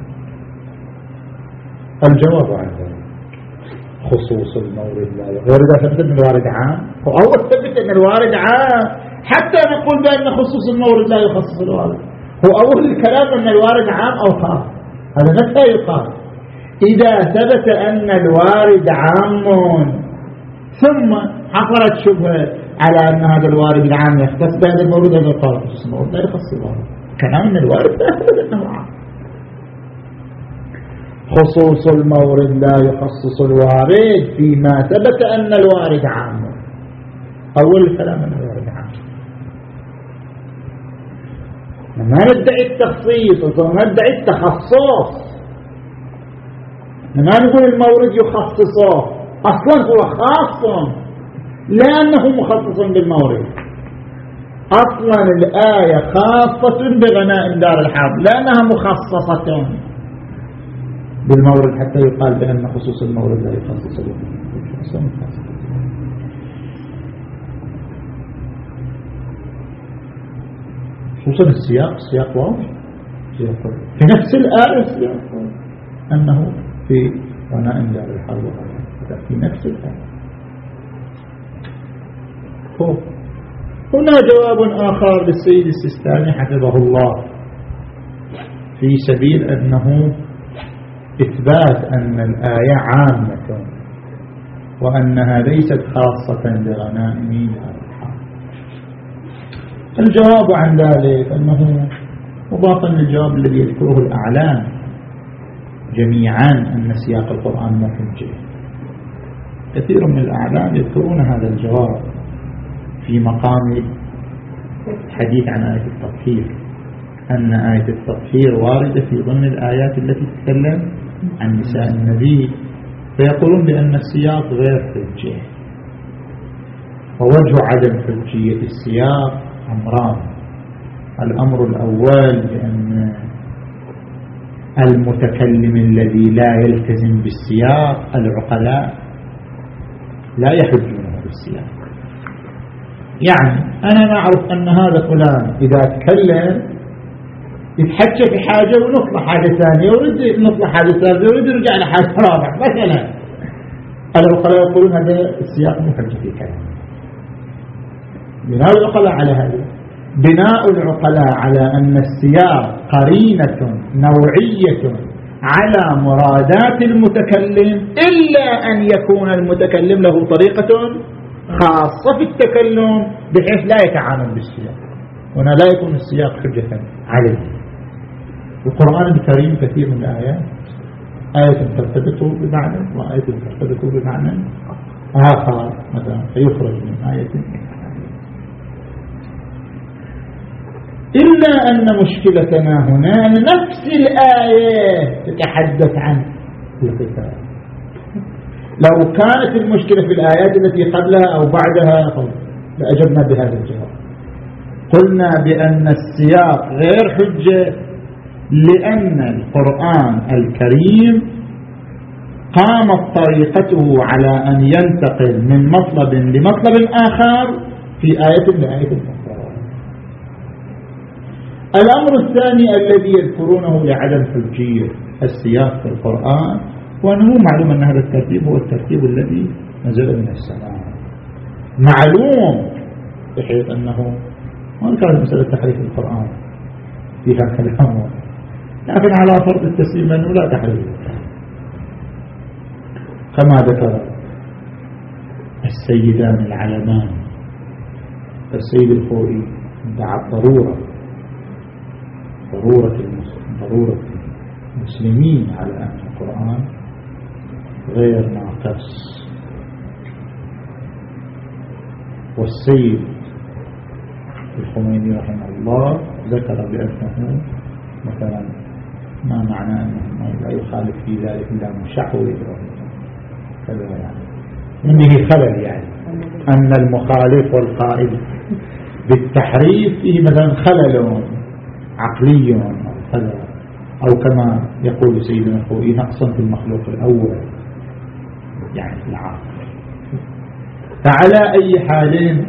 الجواب عن ذلك خصوص المورد لا يخصص. غير إذا ثبت أن الوارد عام، هو أول ثبت أن الوارد عام حتى نقول بأن خصوص المورد لا يخصص الوارد. هو أول الكلام أن الوارد عام أو خاص، هذا متى يقال؟ إذا ثبت أن الوارد عام ثم حصلت شبهة على أن هذا الوارد العام يختص بهذا المورد هذا قال خصوص المورد لا يخص الوارد كلام أن الوارد لا يثبت أنه عام. خصوص المورد لا يخصص الوارد فيما ثبت أن الوارد عام. أول الكلام أن الوارد عام، ما ندعي التخصيص وما ندعي التخصص، ما نقول المورد يخصصه، أصلا هو خاص لأنه مخصص بالمورد. أصلا الآية خاصة بغناء دار الحرب لأنها مخصصة بالمورد حتى يقال بأن خصوص المورد لا يخصص به. خصوصا السياق السياق واضح في نفس الآية السياق أنه في غناء دار الحرب في نفس الآية. هنا جواب آخر للسيد السيستاني حفظه الله في سبيل أنه إثبات أن الآية عامة وأنها ليست خاصة بغنائم دار الحرب. الجواب عن ذلك أنه مضافا للجواب الذي يذكره الأعلام جميعا أن سياق القرآن مو حجة. كثير من الأعلام يذكرون هذا الجواب في مقام الحديث عن آية التطهير، أن آية التطهير واردة في ضمن الآيات التي تتكلم عن نساء النبي، فيقولون بأن السياق غير حجة. ووجه عدم حجية السياق أمران: الأمر الأول بأن المتكلم الذي لا يلتزم بالسياق العقلاء لا يحجونه بالسياق. يعني أنا نعرف أن هذا فلان إذا تكلم يتحكى في حاجة ونطلع حاجة ثانية ويريد نطلع حاجة ثانية ويريد يرجع لحاجة رابعة مثلا. العقلاء يقولون هذا السياق محجة في كلام. بناء العقلاء على هذا، بناء العقلاء على أن السياق قرينة نوعية على مرادات المتكلم إلا أن يكون المتكلم له طريقة خاصة في التكلم بحيث لا يتعامل بالسياق، هنا لا يكون السياق حجة عليه. القرآن الكريم كثير من الآيات آية ترتبط بمعنى وآية ترتبط بمعنى آخر مثلا فيخرج من آية إلا أن مشكلتنا هنا أن نفس الآية تتحدث عن القتال. لو كانت المشكلة في الآيات التي قبلها أو بعدها لأجبنا بهذا الجواب. قلنا بأن السياق غير حجة لأن القرآن الكريم قامت طريقته على أن ينتقل من مطلب لمطلب آخر في آية لآية أخرى. الأمر الثاني الذي يذكرونه لعدم حجية السياق في القرآن وأنه معلوم أن هذا الترتيب هو الترتيب الذي نزل من السماء، معلوم بحيث أنه ما كانت مسألة تحريف القرآن فيها كلام، لكن على فرض التسليم أنه لا تحريف كما ذكر السيدان العلمان السيد الخوئي دعا ضرورة ضرورة ضرورة المسلمين على أن القرآن غير ناقص، والسيد الخميني رحمه الله ذكر بأنه مثلا ما معنى أنه لا يخالف في ذلك إلا مشعوذ كذا، يعني منه خلل، يعني أن المخالف والقائل بالتحريف فيه مثلا خلل عقلي أو كذا، أو كما يقول سيدنا الخوئي نقصا في المخلوق الأول يعني في العقل. فعلى أي حال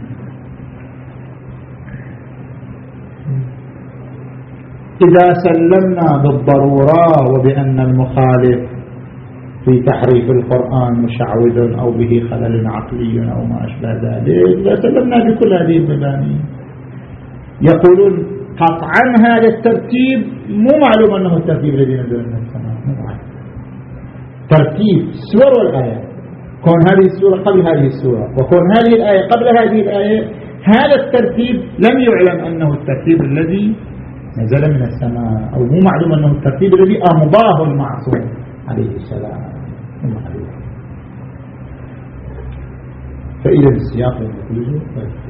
إذا سلمنا بالضرورة وبأن المخالف في تحريف القرآن مشعوذ أو به خلل عقلي أو ما أشبه ذلك، إذا سلمنا بكل هذه المباني يقولون قطعا هذا الترتيب مو معلوم أنه الترتيب الذي نزل من السماء، مو معلوم. ترتيب السور والآيات، كون هذه السورة قبل هذه السورة وكون هذه الآية قبل هذه الآية، هذا الترتيب لم يعلم أنه الترتيب الذي نزل من السماء، أو مو معلوم أنه الترتيب الذي أمضاه المعصوم عليه السلام. فإذا السياق يخرجه،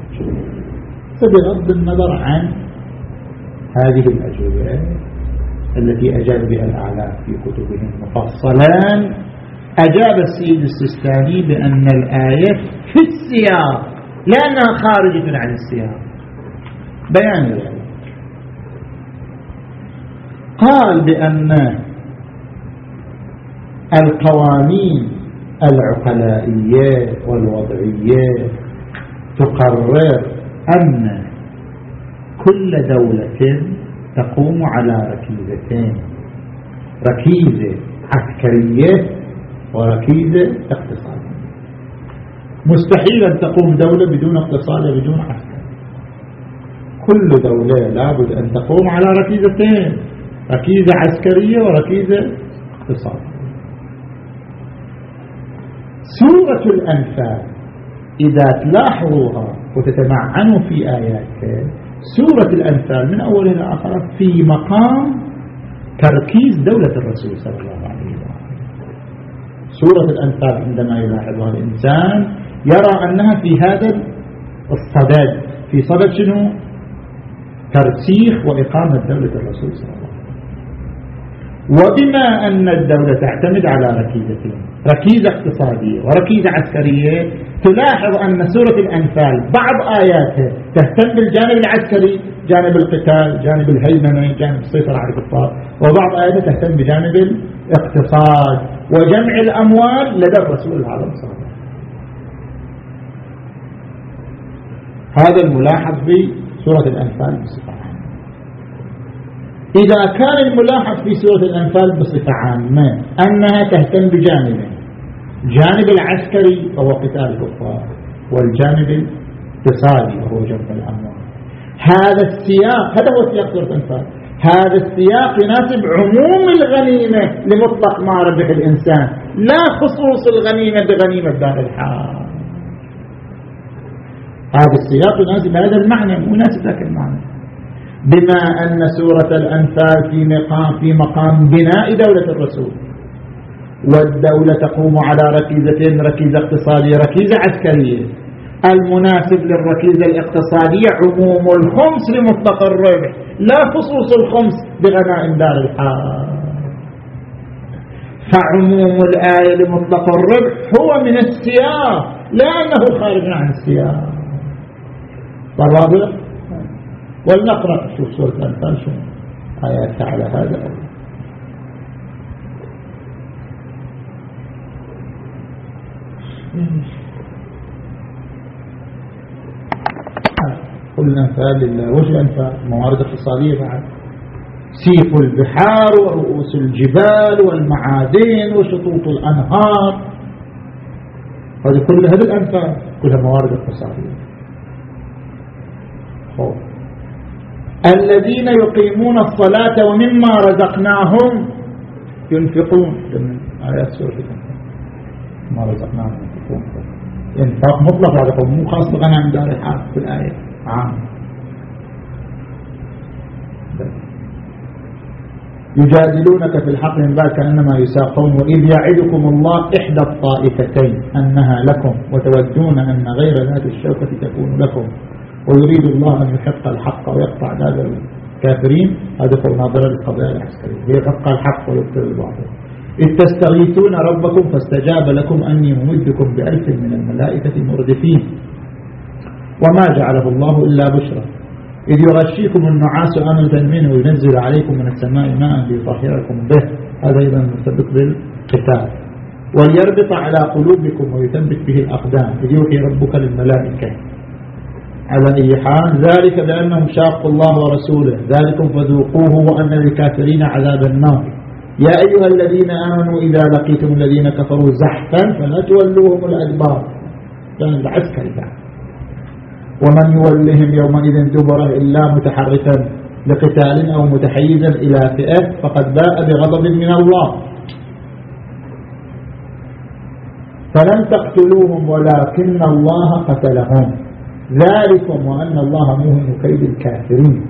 فبغض النظر عن هذه الأجوبة التي أجاب بها الأعلام في كتبهم مفصلا، أجاب السيد السيستاني بأن الآية في السياق لأنها خارجة عن السياق. بيان ذلك قال بأن القوانين العقلائية والوضعية تقرر أن كل دولة تقوم على ركيزتين، ركيزة عسكرية وركيزة اقتصادية. مستحيل أن تقوم دولة بدون اقتصاد بدون عسكر. كل دولة لابد أن تقوم على ركيزتين، ركيزة عسكرية وركيزة اقتصادية. سورة الأنفال إذا تلاحظوها وتتمعنوا في آياتها، سورة الأنفال من أولها إلى آخرها في مقام تركيز دولة الرسول صلى الله عليه وسلم. سورة الأنفال عندما يلاحظها الإنسان يرى أنها في هذا الصدد، في صدد شنو؟ ترسيخ وإقامة دولة الرسول صلى الله عليه وسلم. وبما أن الدولة تعتمد على ركيزتين، ركيزة اقتصادية وركيزة عسكرية، تلاحظ أن سورة الأنفال بعض آياتها تهتم بالجانب العسكري، جانب القتال، جانب الهيمنة، جانب السيطرة على الكفار، وبعض آياتها تهتم بجانب الاقتصاد وجمع الأموال لدى الرسول العظيم صلى الله عليه وسلم. هذا الملاحظ في سورة الأنفال بصفة عامة. إذا كان الملاحظ في سورة الأنفال بصفة عامة أنها تهتم بجانبين، جانب العسكري وهو قتال الكفار، والجانب الاقتصادي وهو جمع الأموال، هذا السياق، هذا هو سياق سورة الأنفال، هذا السياق يناسب عموم الغنيمة لمطلق ما ربح الإنسان، لا خصوص الغنيمة بغنيمة دار الحرب. هذا السياق يناسب هذا المعنى، يناسب ذاك المعنى. بما أن سورة الأنفال في مقام في مقام بناء دولة الرسول، والدولة تقوم على ركيزتين، ركيزة اقتصادية ركيزة عسكرية، المناسب للركيزة الاقتصادية عموم الخمس لمطلق الربح، لا خصوص الخمس بغنائم دار الحرب. فعموم الآية لمطلق الربح هو من السياق لأنه خارج عن السياق. والرابع ولنقرأ شوف سورة الأنفال شو آيات على هذا. كل الأنفال لله. وش الأنفال؟ موارد اقتصادية بعد، سيف البحار ورؤوس الجبال والمعادن وشطوط الأنهار، هذه كلها هذه الأنفال كلها موارد اقتصادية. خوف. الذين يقيمون الصلاة ومما رزقناهم ينفقون، من آيات سورة الأنفال ما رزقناهم ينفقون، إنفاق مطلق رزقهم مو خاص بغنائم دار الحرب في الآية عام. يجادلونك في الحق من بعد كأنما يساقون، وإذ يعدكم الله إحدى الطائفتين أنها لكم وتودون أن غير ذات الشوكة تكون لكم ويريد الله أن يحق الحق ويقطع دابر الكافرين. هذا هو ناظرة للقضايا العسكرية، هي يحق الحق ويبطل الباطل. إذ تستغيثون ربكم فاستجاب لكم أني ممدكم بألف من الملائكة مردفين وما جعله الله إلا بشرى إذ يغشيكم النعاس أمنة منه وينزل عليكم من السماء ماء ليطهركم به. هذا أيضا مرتبط بالقتال. وليربط على قلوبكم ويثبت به الأقدام إذ يوحي ربك للملائكة. على أي حال ذلك بأنهم شاقوا الله ورسوله ذلكم فذوقوه وأن للكافرين عذاب النار. يا أيها الذين آمنوا إذا لقيتم الذين كفروا زحفا فلا تولوهم الأدبار. كان العسكري بعد. ومن يولهم يومئذ دبره إلا متحركا لقتال أو متحيزا إلى فئة فقد باء بغضب من الله. فلم تقتلوهم ولكن الله قتلهم ذلكم وأن الله موهن كيد الكافرين.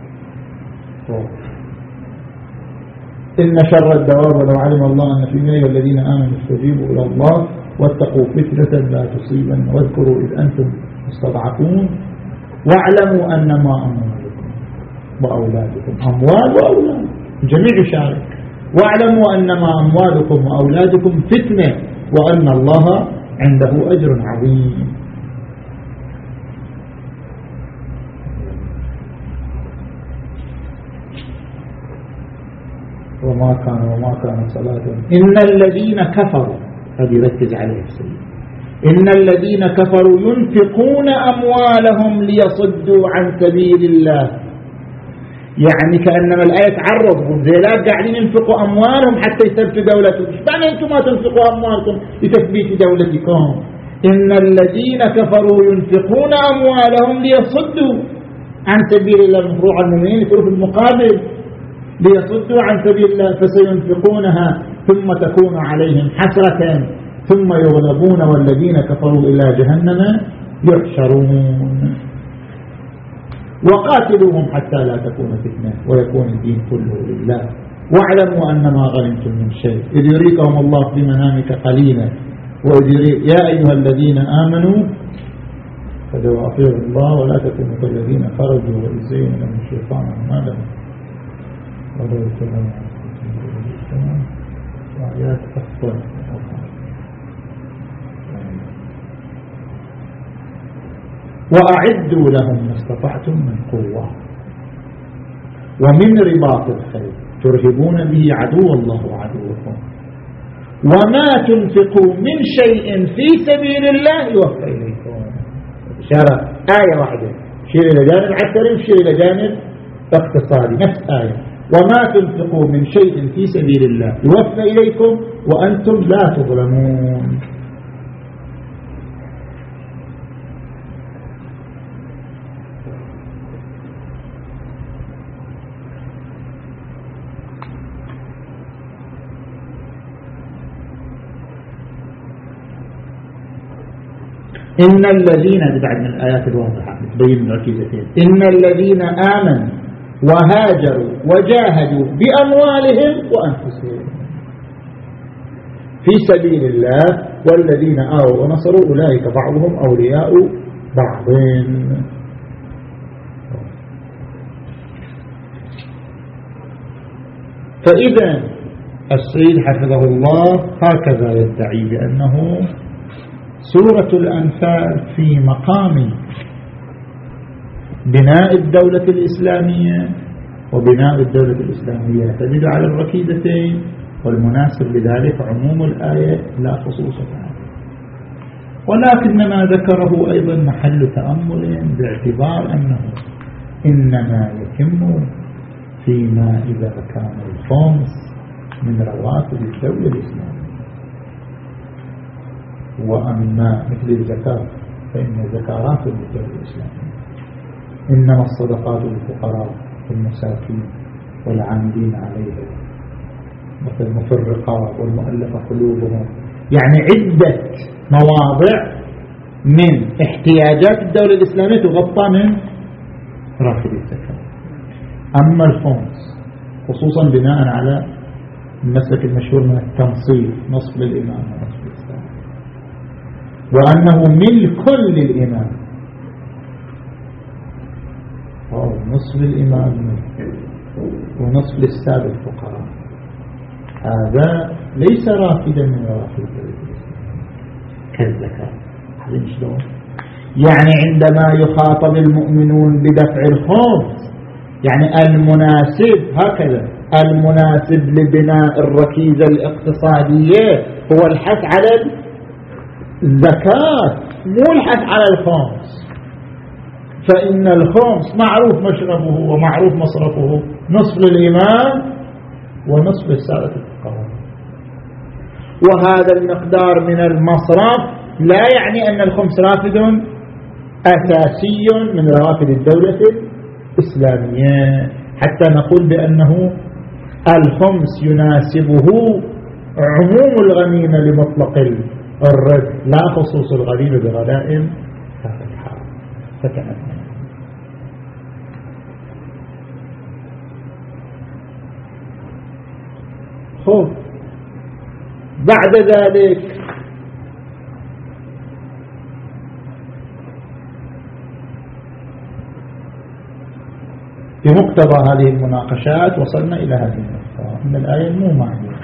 إن شر الدواب ولو علم الله أن في مئة والذين آمنوا استجيبوا إلى الله واتقوا فتنة لا تصيبن واذكروا إذ أنتم مستضعفون واعلموا أنما أموالكم وأولادكم أموال وأولاد جميع شارك واعلموا أنما أموالكم وأولادكم فتنة وأن الله عنده أجر عظيم. وما كان وما كان صلاة إن الذين كفروا هذه ركز عليه السيد إن الذين كفروا ينفقون أموالهم ليصدوا عن سبيل الله، يعني كأنما الآية تعرضهم زي لا قاعدين ينفقوا أموالهم حتى يثبتوا دولتهم. إيش معنى أنتم ما تنفقوا أموالكم لتثبيت دولتكم؟ إن الذين كفروا ينفقون أموالهم ليصدوا عن سبيل الله. المفروض على المؤمنين يقولوا في المقابل ليصدوا عن سبيل الله فسينفقونها ثم تكون عليهم حسرة ثم يغلبون والذين كفروا إلى جهنم يحشرون. وقاتلوهم حتى لا تكون فتنة ويكون الدين كله لله واعلموا أن ما غنمتم من شيء إذ يريكهم الله في منامك قليلا وإذ يريك يا أيها الذين آمنوا فدعوا أطيعوا الله ولا تكونوا كالذين خرجوا وإذ زين لهم الشيطان أعمالهم ولو كانوا وآيات أفضل. وأعدوا لهم ما استطعتم من قوة ومن رباط الخيل ترهبون به عدو الله وعدوكم وما تنفقوا من شيء في سبيل الله يوفى إليكم. إشارة آية واحدة شير إلى جانب عسكري وشير إلى جانب اقتصادي نفس آية. وما تنفقوا من شيء في سبيل الله يوفى إليكم وأنتم لا تظلمون. إن الذين بعد من الآيات الواضحة تبين الركيزتين إن الذين آمنوا وهاجروا وجاهدوا بأموالهم وأنفسهم في سبيل الله والذين آووا ونصروا أولئك بعضهم أولياء بعض. فإذا السيد حفظه الله هكذا يدعي بأنه سورة الأنفال في مقام بناء الدولة الإسلامية وبناء الدولة الإسلامية يعتمد على الركيزتين والمناسب لذلك عموم الآية لا خصوصها، ولكن ما ذكره أيضا محل تأمل باعتبار أنه إنما يتم فيما إذا كان الخمس من رواتب الدولة الإسلامية. وأما مثل الزكاة فإن الزكاة راتب الدولة الإسلامية إنما الصدقات للفقراء والمساكين والعاملين عليها مثل في الرقاب والمؤلفة قلوبهم، يعني عدة مواضع من احتياجات الدولة الإسلامية تغطى من راتب الزكاة. أما الخمس خصوصا بناء على المسلك المشهور من التنصيب نصف للإمام ونصف للسابق وأنه ملك للإمام أو نصف للإمام ونصف للسابق الفقراء، هذا ليس رافدا من رواتب كالزكاة. يعني عندما يخاطب المؤمنون بدفع الخمس يعني المناسب هكذا المناسب لبناء الركيزة الاقتصادية هو الحث على الزكاة مو الحث على الخمس. فإن الخمس معروف مشربه ومعروف مصرفه نصف للإمام ونصف للسادة الفقراء، وهذا المقدار من المصرف لا يعني أن الخمس رافد أساسي من رواتب الدولة الإسلامية حتى نقول بأنه الخمس يناسبه عموم الغنيمة لمطلق الرد لا خصوص الغريب بغنائم هذا الحال فتأمل. خب بعد ذلك في مقتضى هذه المناقشات وصلنا إلى هذه النقطة أن الآية مو معنى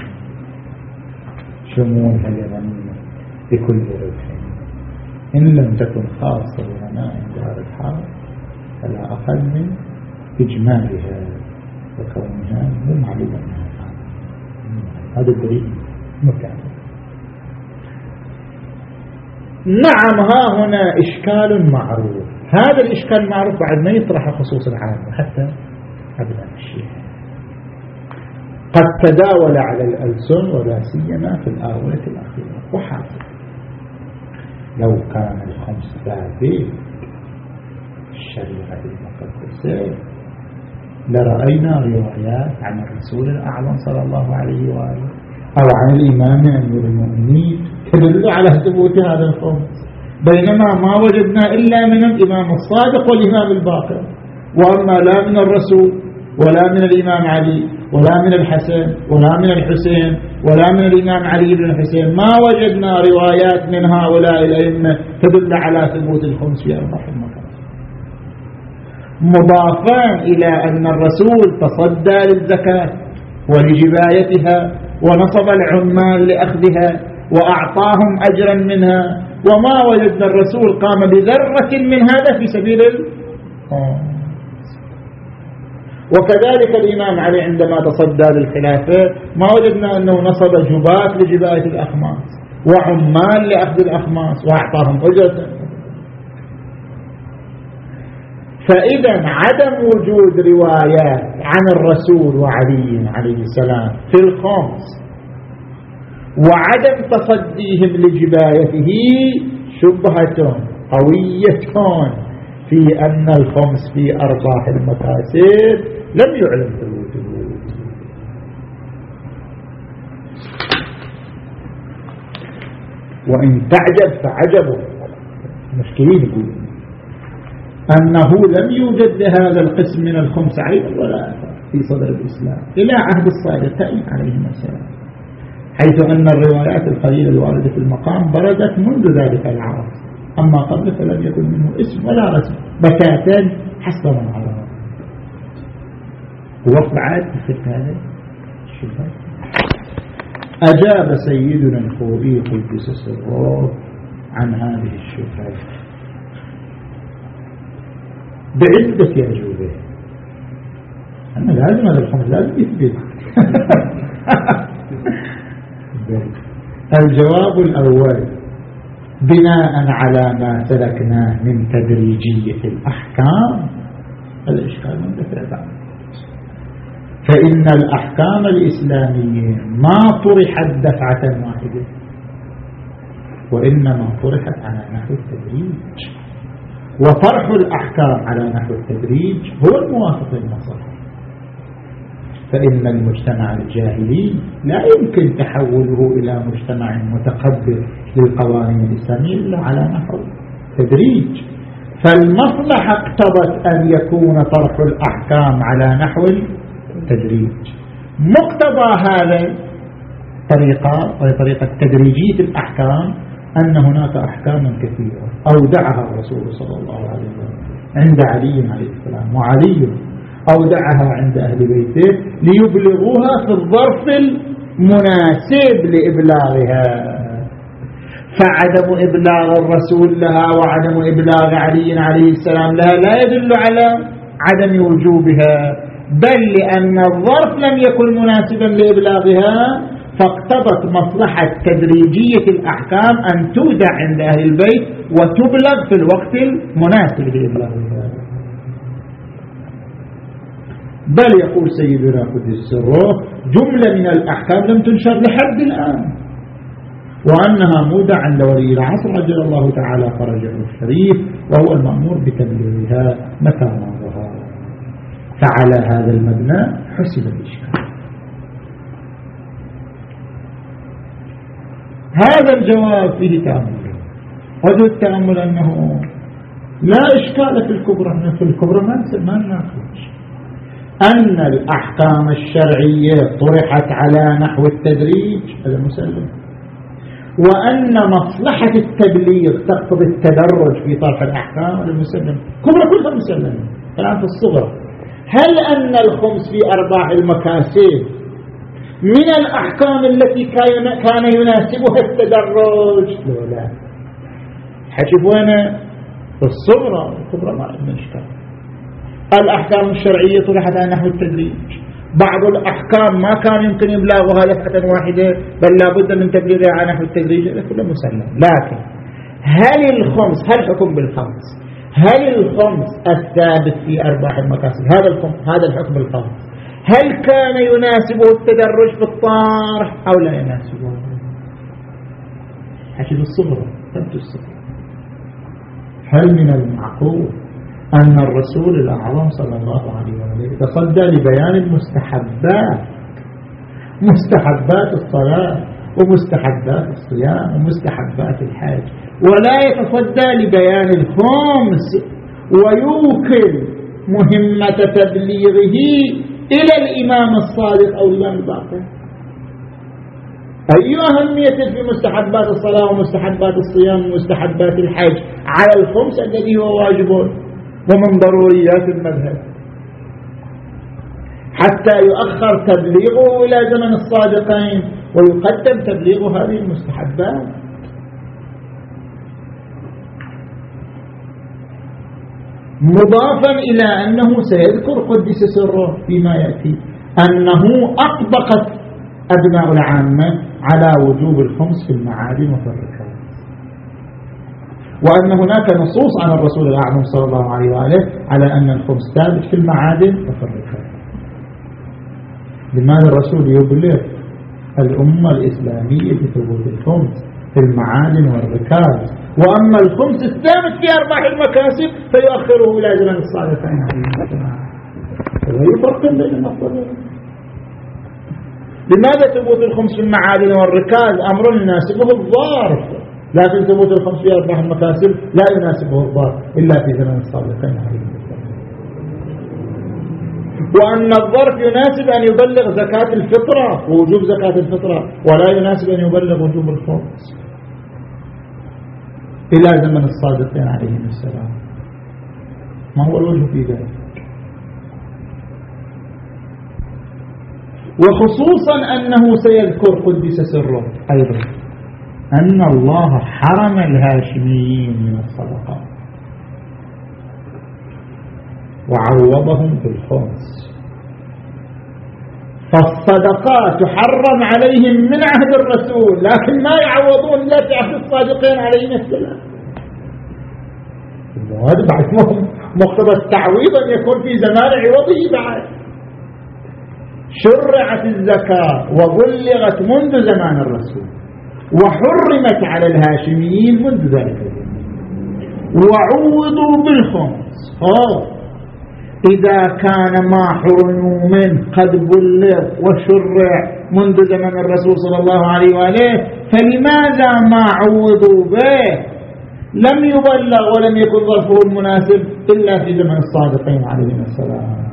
شمولها اليمنية بكل ربح إن لم تكن خاصة بغنائم دار الحرب فلا أقل من إجمالها وكونها مو معلومة منها. هذا الدليل مكامل. نعم ها هنا إشكال معروف. هذا الإشكال المعروف بعد ما يطرح خصوص العامة حتى أبناء الشيعة قد تداول على الألسن ولا سيما في الآونة الأخيرة. وحاصل لو كان الخمس ثابت الشريعة المقدسة لرأينا روايات عن الرسول الأعظم صلى الله عليه وآله أو عن الإمام أمير المؤمنين تدل على ثبوت هذا الخمس، بينما ما وجدنا إلا من الإمام الصادق والإمام الباقر، وأما لا من الرسول ولا من الإمام علي ولا من الحسن ولا من الحسين ولا من الإمام علي بن الحسين ما وجدنا روايات من هؤلاء الأئمة تدل على ثبوت الخمس في أربع المكان، مضافا إلى أن الرسول تصدى للزكاة ولجبايتها ونصب العمال لأخذها وأعطاهم أجرا منها، وما وجدنا الرسول قام بذرة من هذا في سبيل الخمس. وكذلك الإمام علي عندما تصدى للخلافة ما وجدنا أنه نصب جبات لجباية الأخماس وعمال لأخذ الأخماس وأعطاهم أجرة. فإذا عدم وجود روايات عن الرسول وعلي عليه السلام في الخمس وعدم تصديهم لجبايته شبهة قوية في أن الخمس في أرباح المكاسب لم يعلم ثبوته. وإن تعجب فعجبه مشكلين يقول أنه لم يوجد لهذا القسم من الخمس عيب ولا أثر في صدر الإسلام إلى عهد الصادقين عليهم السلام، حيث أن الروايات القليلة الواردة في المقام بردت منذ ذلك العصر، أما قبل فلم يكن منه اسم ولا رسم بتاتا حسب من عرض. وقعت في هذا الشبهة. أجاب سيدنا الخوري قدس سره عن هذه الشبهة بعدة أجوبة. أنا لازم هذا الخمس لازم يثبت. الجواب الأول بناء على ما سلكناه من تدريجية الأحكام الإشكال مندفع بعد، فإن الأحكام الإسلامية ما طرحت دفعة واحدة وإنما طرحت على نحو التدريج، وطرح الأحكام على نحو التدريج هو الموافق للمصالح. فإن المجتمع الجاهلي لا يمكن تحوله إلى مجتمع متقبل للقوانين الإسلامية إلا على نحو تدريج، فالمصلحة اقتضت أن يكون طرح الأحكام على نحو التدريج. مقتضى هذا طريقة وهي طريقة تدريجية الأحكام أن هناك أحكام كثيرة أودعها الرسول صلى الله عليه وسلم عند علي عليه السلام، وعلي أودعها عند أهل بيته ليبلغوها في الظرف المناسب لإبلاغها. فعدم إبلاغ الرسول لها وعدم إبلاغ علي عليه السلام لها لا يدل على عدم وجوبها، بل لأن الظرف لم يكن مناسبا لإبلاغها، فاقتضت مصلحة تدريجية الأحكام أن تودع عند أهل البيت وتبلغ في الوقت المناسب لإبلاغها. بل يقول سيدنا قدس سره جملة من الأحكام لم تنشر لحد الآن، وأنها مودع عند ولي العصر عجل الله تعالى فرجه الشريف، وهو المأمور بتبليغها متى ما ظهر. فعلى هذا المبنى حسب الإشكال. هذا الجواب فيه تأمل. وجه التأمل أنه لا إشكال في الكبرى، في الكبرى ما نناقش أن الأحكام الشرعية طرحت على نحو التدريج، هذا مسلم، وأن مصلحة التبليغ تقتضي التدرج في طرح الأحكام، هذا مسلم. كبرى كلها مسلمة. الآن في الصغرى، هل أن الخمس في أرباح المكاسب من الأحكام التي كان يناسبها التدرج؟ لا لا، حشفونا في الصغرى. الكبرى ما عندنا إشكال. الأحكام الشرعية طرحت على نحو التدريج، بعض الأحكام ما كان يمكن إبلاغها دفعة واحدة بل لابد من تبليغها على نحو التدريج، هذا كله مسلم. لكن هل الخمس، هل الحكم بالخمس، هل الخمس الثابت في أرباح المكاسب، هذا الخمس، هذا الحكم بالخمس، هل كان يناسبه التدرج في الطارح أو لا يناسبه؟ حشد الصغرى تبدو الصغرى. هل من المعقول أن الرسول الأعظم صلى الله عليه وسلم تصدى لبيان المستحبات، مستحبات الصلاة ومستحبات الصيام ومستحبات الحج، ولا يتصدى لبيان الخمس ويوكل مهمة تبليغه إلى الإمام الصادق أو الإمام الباقر؟ أي أهمية في مستحبات الصلاة ومستحبات الصيام ومستحبات الحج على الخمس الذي هو واجب ومن ضروريات المذهب، حتى يؤخر تبليغه إلى زمن الصادقين ويقدم تبليغ هذه المستحبات؟ مضافا إلى أنه سيذكر قدس سره فيما يأتي أنه أطبقت أبناء العامة على وجوب الخمس في المعادن وفي الركاب، وأن هناك نصوص عن الرسول الأعظم صلى الله عليه وآله على أن الخمس ثابت في المعادن وفي الركاب. لماذا الرسول يبلغ الأمة الإسلامية بثبوت الخمس في المعادن والركاب، وأما الخمس الثابت في أرباح المكاسب فيؤخره إلى زمن الصالحين عليه السلام؟ فهي فرق بين المفضلين. لماذا ثبوت الخمس في المعادن والركاز أمر يناسبه الظارف، لكن ثبوت الخمس في أرباح المكاسب لا يناسبه الظارف إلا في زمن الصالحين عليه السلام؟ وأن الظرف يناسب أن يبلغ زكاة الفطرة ووجوب زكاة الفطرة، ولا يناسب أن يبلغ وجوب الخمس إلى زمن الصادقين عليهم السلام. ما هو الوجه في ذلك؟ وخصوصا أنه سيذكر قدس سره أيضا أن الله حرم الهاشميين من الصدقات وعوضهم بالخمس، فالصدقات تحرم عليهم من عهد الرسول لكن ما يعوضون إلا في عهد الصادقين عليهم السلام. هذا بعد مقتضى التعويض أن يكون في زمان عوضه. بعد شرعت الزكاة وبلغت منذ زمان الرسول وحرمت على الهاشميين منذ ذلك وعوضوا بالخمس. آه إذا كان ما حرموا منه قد بلغ وشرع منذ زمن الرسول صلى الله عليه وآله، فلماذا ما عوضوا به لم يبلغ ولم يكن ظرفه المناسب إلا في زمن الصادقين عليهم السلام؟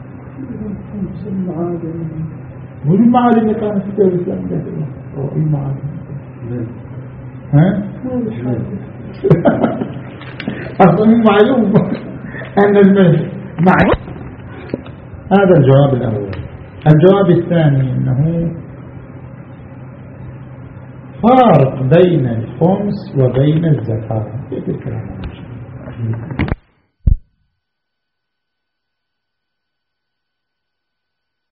وين المعادن اللي كانت في كتاب الإسلام ده؟ وين المعادن؟ ها؟ أصلا معلوم أن المال معي. هذا الجواب الأول. الجواب الثاني أنه فارق بين الخمس وبين الزكاة.